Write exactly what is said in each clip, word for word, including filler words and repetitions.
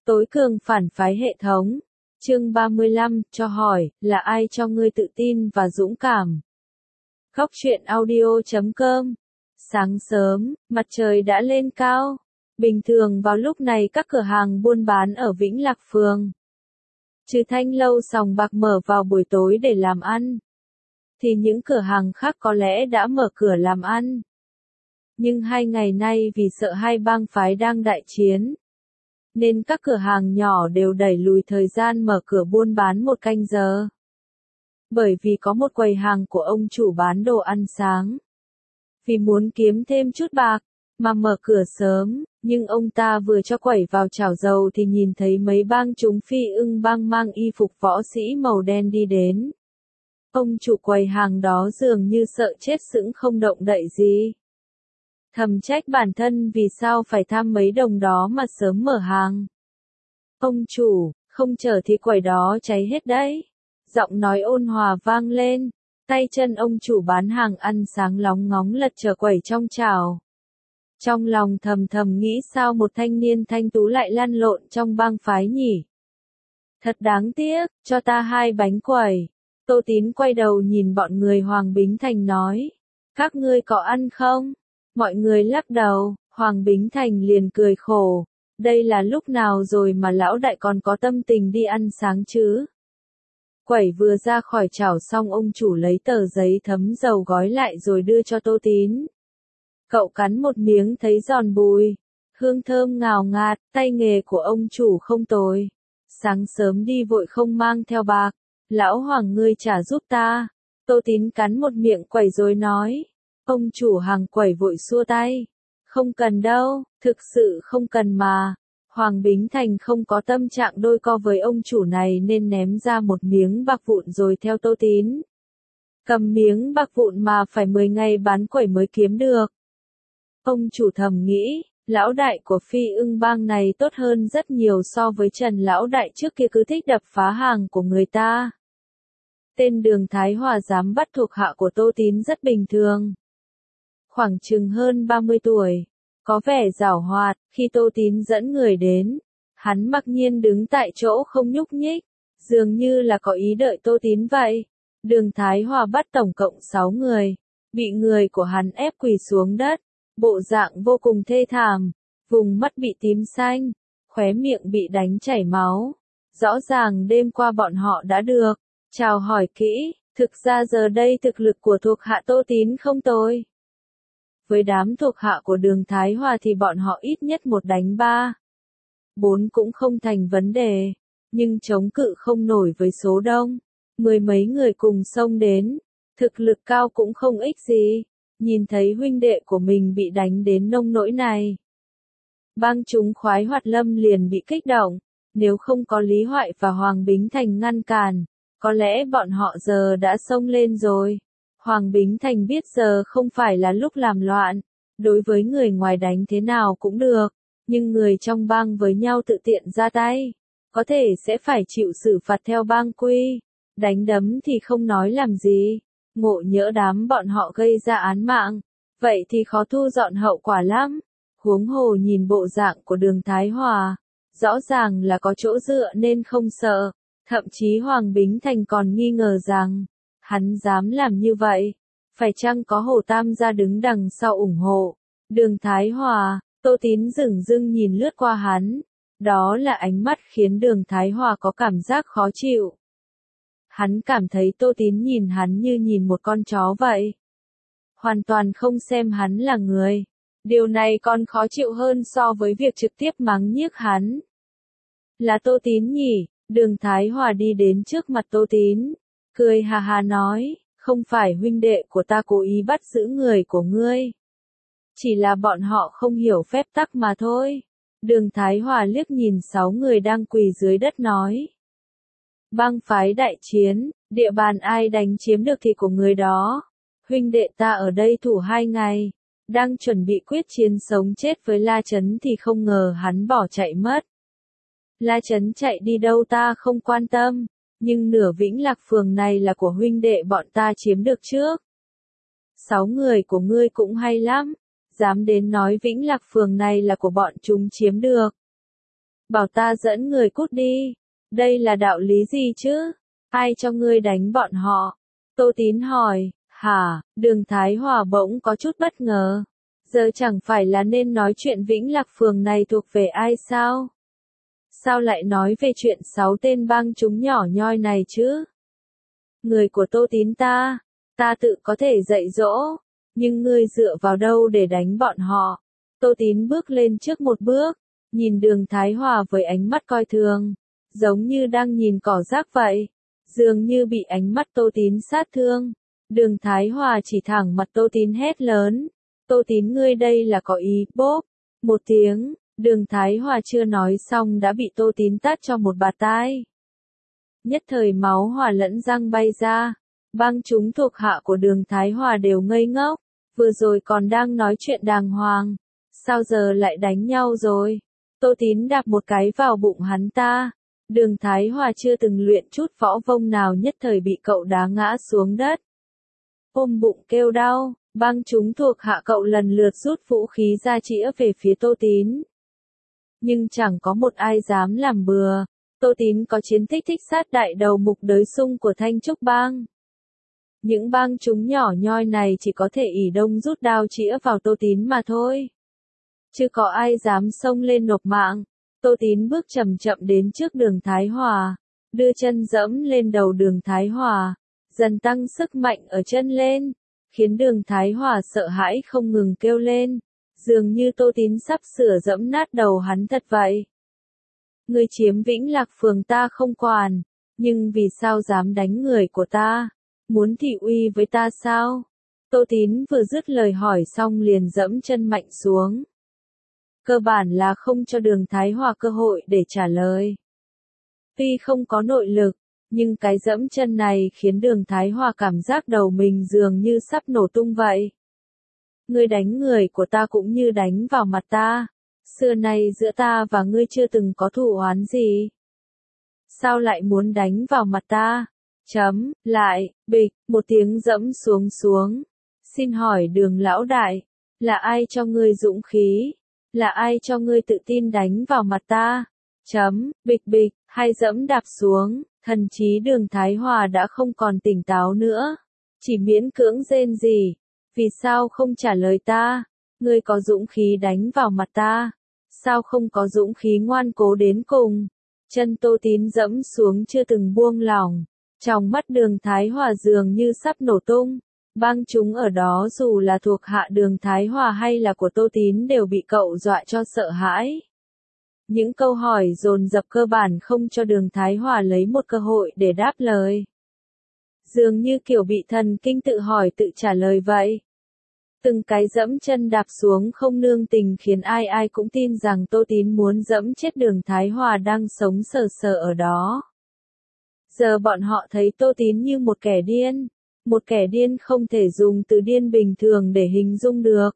Tối cường phản phái hệ thống. Chương ba mươi lăm, cho hỏi, là ai cho ngươi tự tin và dũng cảm? Góc truyện audio chấm com. Sáng sớm, mặt trời đã lên cao. Bình thường vào lúc này các cửa hàng buôn bán ở Vĩnh Lạc Phường, trừ Thanh Lâu Sòng Bạc mở vào buổi tối để làm ăn, thì những cửa hàng khác có lẽ đã mở cửa làm ăn. Nhưng hai ngày nay vì sợ hai bang phái đang đại chiến, nên các cửa hàng nhỏ đều đẩy lùi thời gian mở cửa buôn bán một canh giờ. Bởi vì có một quầy hàng của ông chủ bán đồ ăn sáng, vì muốn kiếm thêm chút bạc, mà mở cửa sớm, nhưng ông ta vừa cho quẩy vào chảo dầu thì nhìn thấy mấy bang chúng Phi Ưng bang mang y phục võ sĩ màu đen đi đến. Ông chủ quầy hàng đó dường như sợ chết sững không động đậy gì. Thầm trách bản thân vì sao phải tham mấy đồng đó mà sớm mở hàng. Ông chủ, không chờ thì quầy đó cháy hết đấy. Giọng nói ôn hòa vang lên, tay chân ông chủ bán hàng ăn sáng lóng ngóng lật chờ quẩy trong chảo. Trong lòng thầm thầm nghĩ sao một thanh niên thanh tú lại lăn lộn trong bang phái nhỉ. Thật đáng tiếc, cho ta hai bánh quẩy. Tô Tín quay đầu nhìn bọn người Hoàng Bính Thành nói, các ngươi có ăn không? Mọi người lắc đầu, Hoàng Bính Thành liền cười khổ, đây là lúc nào rồi mà lão đại còn có tâm tình đi ăn sáng chứ? Quẩy vừa ra khỏi chảo xong ông chủ lấy tờ giấy thấm dầu gói lại rồi đưa cho Tô Tín. Cậu cắn một miếng thấy giòn bùi, hương thơm ngào ngạt, tay nghề của ông chủ không tồi. Sáng sớm đi vội không mang theo bạc, lão Hoàng ngươi trả giúp ta. Tô Tín cắn một miệng quẩy rồi nói. Ông chủ hàng quẩy vội xua tay. Không cần đâu, thực sự không cần mà. Hoàng Bính Thành không có tâm trạng đôi co với ông chủ này nên ném ra một miếng bạc vụn rồi theo Tô Tín. Cầm miếng bạc vụn mà phải mười ngày bán quẩy mới kiếm được. Ông chủ thầm nghĩ, lão đại của Phi Ưng bang này tốt hơn rất nhiều so với Trần lão đại trước kia cứ thích đập phá hàng của người ta. Tên Đường Thái Hòa dám bắt thuộc hạ của Tô Tín rất bình thường. Khoảng chừng hơn ba mươi tuổi, có vẻ giảo hoạt, khi Tô Tín dẫn người đến, hắn mặc nhiên đứng tại chỗ không nhúc nhích, dường như là có ý đợi Tô Tín vậy. Đường Thái Hòa bắt tổng cộng sáu người, bị người của hắn ép quỳ xuống đất, bộ dạng vô cùng thê thảm, vùng mắt bị tím xanh, khóe miệng bị đánh chảy máu. Rõ ràng đêm qua bọn họ đã được chào hỏi kỹ, thực ra giờ đây thực lực của thuộc hạ Tô Tín không tồi. Với đám thuộc hạ của Đường Thái Hòa thì bọn họ ít nhất một đánh ba, bốn cũng không thành vấn đề, nhưng chống cự không nổi với số đông. Mười mấy người cùng xông đến, thực lực cao cũng không ích gì, nhìn thấy huynh đệ của mình bị đánh đến nông nỗi này. Bang chúng Khoái Hoạt Lâm liền bị kích động, nếu không có Lý Hoại và Hoàng Bính Thành ngăn cản, có lẽ bọn họ giờ đã xông lên rồi. Hoàng Bính Thành biết giờ không phải là lúc làm loạn, đối với người ngoài đánh thế nào cũng được, nhưng người trong bang với nhau tự tiện ra tay, có thể sẽ phải chịu xử phạt theo bang quy, đánh đấm thì không nói làm gì, ngộ nhỡ đám bọn họ gây ra án mạng, vậy thì khó thu dọn hậu quả lắm. Huống hồ nhìn bộ dạng của Đường Thái Hòa, rõ ràng là có chỗ dựa nên không sợ, thậm chí Hoàng Bính Thành còn nghi ngờ rằng, hắn dám làm như vậy, phải chăng có Hồ Tam gia đứng đằng sau ủng hộ. Đường Thái Hòa, Tô Tín dửng dưng nhìn lướt qua hắn, đó là ánh mắt khiến Đường Thái Hòa có cảm giác khó chịu. Hắn cảm thấy Tô Tín nhìn hắn như nhìn một con chó vậy, hoàn toàn không xem hắn là người. Điều này còn khó chịu hơn so với việc trực tiếp mắng nhiếc hắn. Là Tô Tín nhỉ? Đường Thái Hòa đi đến trước mặt Tô Tín, cười hà hà nói, không phải huynh đệ của ta cố ý bắt giữ người của ngươi. Chỉ là bọn họ không hiểu phép tắc mà thôi. Đường Thái Hòa liếc nhìn sáu người đang quỳ dưới đất nói. Bang phái đại chiến, địa bàn ai đánh chiếm được thì của người đó. Huynh đệ ta ở đây thủ hai ngày, đang chuẩn bị quyết chiến sống chết với La Chấn thì không ngờ hắn bỏ chạy mất. La Chấn chạy đi đâu ta không quan tâm, nhưng nửa Vĩnh Lạc Phường này là của huynh đệ bọn ta chiếm được trước. Sáu người của ngươi cũng hay lắm, dám đến nói Vĩnh Lạc Phường này là của bọn chúng chiếm được. bảo ta dẫn người cút đi. Đây là đạo lý gì chứ? Ai cho ngươi đánh bọn họ? Tô Tín hỏi. Hả? Đường Thái Hòa bỗng có chút bất ngờ. Giờ chẳng phải là nên nói chuyện Vĩnh Lạc Phường này thuộc về ai sao? Sao lại nói về chuyện sáu tên bang chúng nhỏ nhoi này chứ? Người của Tô Tín ta, ta tự có thể dạy dỗ, nhưng ngươi dựa vào đâu để đánh bọn họ? Tô Tín bước lên trước một bước, nhìn Đường Thái Hòa với ánh mắt coi thường, giống như đang nhìn cỏ rác vậy, dường như bị ánh mắt Tô Tín sát thương. Đường Thái Hòa chỉ thẳng mặt Tô Tín hét lớn, Tô Tín ngươi đây là có ý, bốp, một tiếng, Đường Thái Hòa chưa nói xong đã bị Tô Tín tát cho một bạt tai. Nhất thời máu hòa lẫn răng bay ra, bang chúng thuộc hạ của Đường Thái Hòa đều ngây ngốc, vừa rồi còn đang nói chuyện đàng hoàng, sao giờ lại đánh nhau rồi? Tô Tín đạp một cái vào bụng hắn ta, Đường Thái Hòa chưa từng luyện chút võ vông nào nhất thời bị cậu đá ngã xuống đất. Ôm bụng kêu đau, bang chúng thuộc hạ cậu lần lượt rút vũ khí ra chĩa về phía Tô Tín. Nhưng chẳng có một ai dám làm bừa. Tô Tín có chiến tích thích sát đại đầu mục đới sung của Thanh Trúc Bang. Những bang chúng nhỏ nhoi này chỉ có thể ỷ đông rút đao chĩa vào Tô Tín mà thôi. Chứ có ai dám xông lên nộp mạng. Tô Tín bước chậm chậm đến trước Đường Thái Hòa, đưa chân dẫm lên đầu Đường Thái Hòa, dần tăng sức mạnh ở chân lên, khiến Đường Thái Hòa sợ hãi không ngừng kêu lên, dường như Tô Tín sắp sửa dẫm nát đầu hắn thật vậy. Ngươi chiếm Vĩnh Lạc Phường ta không quản, nhưng vì sao dám đánh người của ta? Muốn thị uy với ta sao? Tô Tín vừa dứt lời hỏi xong liền dẫm chân mạnh xuống. Cơ bản là không cho Đường Thái Hòa cơ hội để trả lời. Tuy không có nội lực, nhưng cái dẫm chân này khiến Đường Thái Hòa cảm giác đầu mình dường như sắp nổ tung vậy. Ngươi đánh người của ta cũng như đánh vào mặt ta. Xưa nay giữa ta và ngươi chưa từng có thù oán gì. Sao lại muốn đánh vào mặt ta? Chấm, lại, bịch, một tiếng dẫm xuống xuống. Xin hỏi Đường lão đại, là ai cho ngươi dũng khí? Là ai cho ngươi tự tin đánh vào mặt ta? Chấm, bịch bịch, hai dẫm đạp xuống, thần trí Đường Thái Hòa đã không còn tỉnh táo nữa. Chỉ miễn cưỡng rên rỉ. Vì sao không trả lời ta? Ngươi có dũng khí đánh vào mặt ta? Sao không có dũng khí ngoan cố đến cùng? Chân Tô Tín dẫm xuống chưa từng buông lỏng. Trong mắt Đường Thái Hòa dường như sắp nổ tung. Bang chúng ở đó dù là thuộc hạ Đường Thái Hòa hay là của Tô Tín đều bị cậu dọa cho sợ hãi. Những câu hỏi dồn dập cơ bản không cho Đường Thái Hòa lấy một cơ hội để đáp lời. Dường như kiểu bị thần kinh tự hỏi tự trả lời vậy. Từng cái dẫm chân đạp xuống không nương tình khiến ai ai cũng tin rằng Tô Tín muốn dẫm chết Đường Thái Hòa đang sống sờ sờ ở đó. Giờ bọn họ thấy Tô Tín như một kẻ điên. Một kẻ điên không thể dùng từ điên bình thường để hình dung được.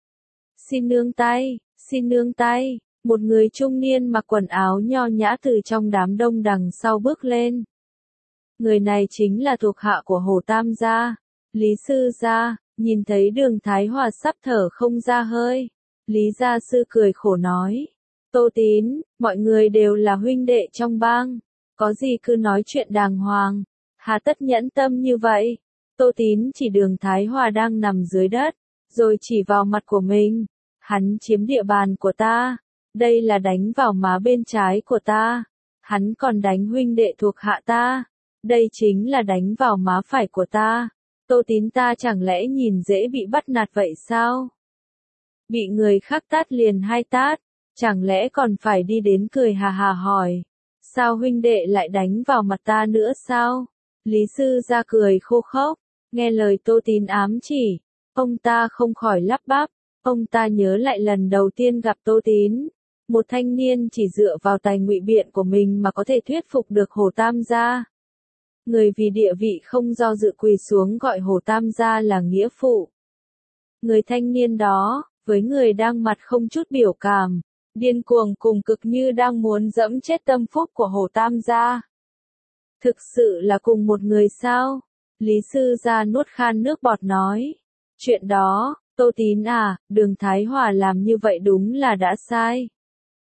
Xin nương tay, xin nương tay, một người trung niên mặc quần áo nho nhã từ trong đám đông đằng sau bước lên. Người này chính là thuộc hạ của Hồ Tam gia, Lý Sư gia. Nhìn thấy Đường Thái Hòa sắp thở không ra hơi, Lý gia sư cười khổ nói, Tô Tín, mọi người đều là huynh đệ trong bang, có gì cứ nói chuyện đàng hoàng, hà tất nhẫn tâm như vậy? Tô Tín chỉ Đường Thái Hòa đang nằm dưới đất, rồi chỉ vào mặt của mình, hắn chiếm địa bàn của ta, đây là đánh vào má bên trái của ta, hắn còn đánh huynh đệ thuộc hạ ta, đây chính là đánh vào má phải của ta. Tô Tín ta chẳng lẽ nhìn dễ bị bắt nạt vậy sao? Bị người khác tát liền hai tát, chẳng lẽ còn phải đi đến cười hà hà hỏi, sao huynh đệ lại đánh vào mặt ta nữa sao? Lý Sư ra cười khô khốc, nghe lời Tô Tín ám chỉ, ông ta không khỏi lắp bắp, ông ta nhớ lại lần đầu tiên gặp Tô Tín, một thanh niên chỉ dựa vào tài ngụy biện của mình mà có thể thuyết phục được Hồ Tam gia. Người vì địa vị không do dự quỳ xuống gọi Hồ Tam gia là nghĩa phụ. Người thanh niên đó, với người đang mặt không chút biểu cảm, điên cuồng cùng cực như đang muốn dẫm chết tâm phúc của Hồ Tam gia. Thực sự là cùng một người sao? Lý Sư gia nuốt khan nước bọt nói. Chuyện đó, Tô Tín à, Đường Thái Hòa làm như vậy đúng là đã sai.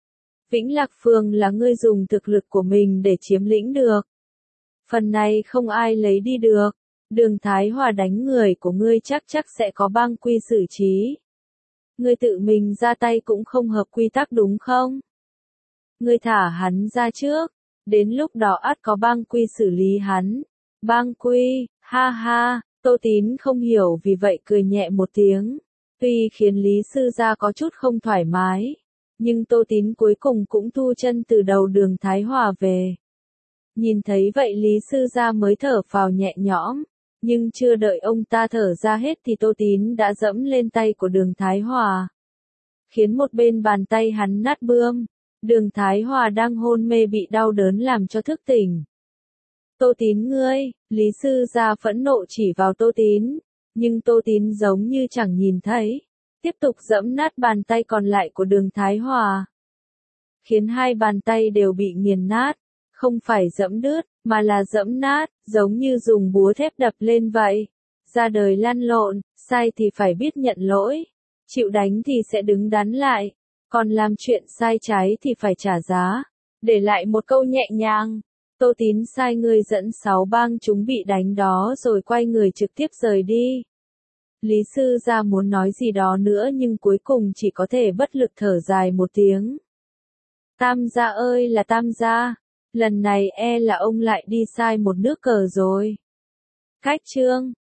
Vĩnh Lạc Phường là ngươi dùng thực lực của mình để chiếm lĩnh được. Phần này không ai lấy đi được. Đường Thái Hòa đánh người của ngươi chắc chắc sẽ có bang quy xử trí. Ngươi tự mình ra tay cũng không hợp quy tắc đúng không? Ngươi thả hắn ra trước, đến lúc đó ắt có bang quy xử lý hắn. Bang quy, ha ha, Tô Tín không hiểu vì vậy cười nhẹ một tiếng. Tuy khiến Lý Sư Gia có chút không thoải mái, nhưng Tô Tín cuối cùng cũng thu chân từ đầu Đường Thái Hòa về. Nhìn thấy vậy Lý Sư Gia mới thở phào nhẹ nhõm, nhưng chưa đợi ông ta thở ra hết thì Tô Tín đã dẫm lên tay của Đường Thái Hòa, khiến một bên bàn tay hắn nát bươm. Đường Thái Hòa đang hôn mê bị đau đớn làm cho thức tỉnh. Tô Tín ngươi, Lý Sư Gia phẫn nộ chỉ vào Tô Tín, nhưng Tô Tín giống như chẳng nhìn thấy, tiếp tục dẫm nát bàn tay còn lại của Đường Thái Hòa, khiến hai bàn tay đều bị nghiền nát, không phải dẫm đứt, mà là dẫm nát, giống như dùng búa thép đập lên vậy. Ra đời lăn lộn, sai thì phải biết nhận lỗi, chịu đánh thì sẽ đứng đắn lại, còn làm chuyện sai trái thì phải trả giá. Để lại một câu nhẹ nhàng, Tô Tín sai người dẫn sáu bang chúng bị đánh đó rồi quay người trực tiếp rời đi. Lý Sư Gia muốn nói gì đó nữa nhưng cuối cùng chỉ có thể bất lực thở dài một tiếng. Tam gia ơi là Tam gia, lần này e là ông lại đi sai một nước cờ rồi. Cách chương